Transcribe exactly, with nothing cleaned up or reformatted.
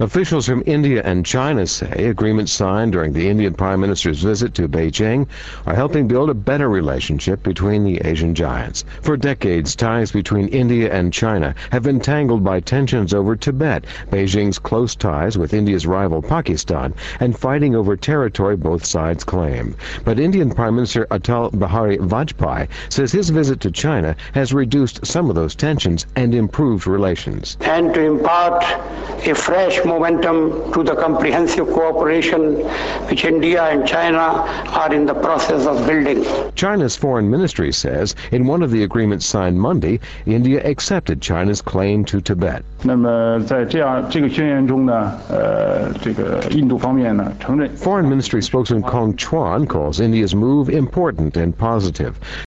Officials from India and China say agreements signed during the Indian Prime Minister's visit to Beijing are helping build a better relationship between the Asian giants. For decades, ties between India and China have been tangled by tensions over Tibet, Beijing's close ties with India's rival Pakistan, and fighting over territory both sides claim. But Indian Prime Minister Atal Bihari Vajpayee says his visit to China has reduced some of those tensions and improved relations. And to impart a fresh momentum to the comprehensive cooperation which India and China are in the process of building. China's foreign ministry says in one of the agreements signed Monday, India accepted China's claim to Tibet. Foreign Ministry spokesman Kong Chuan calls India's move important and positive.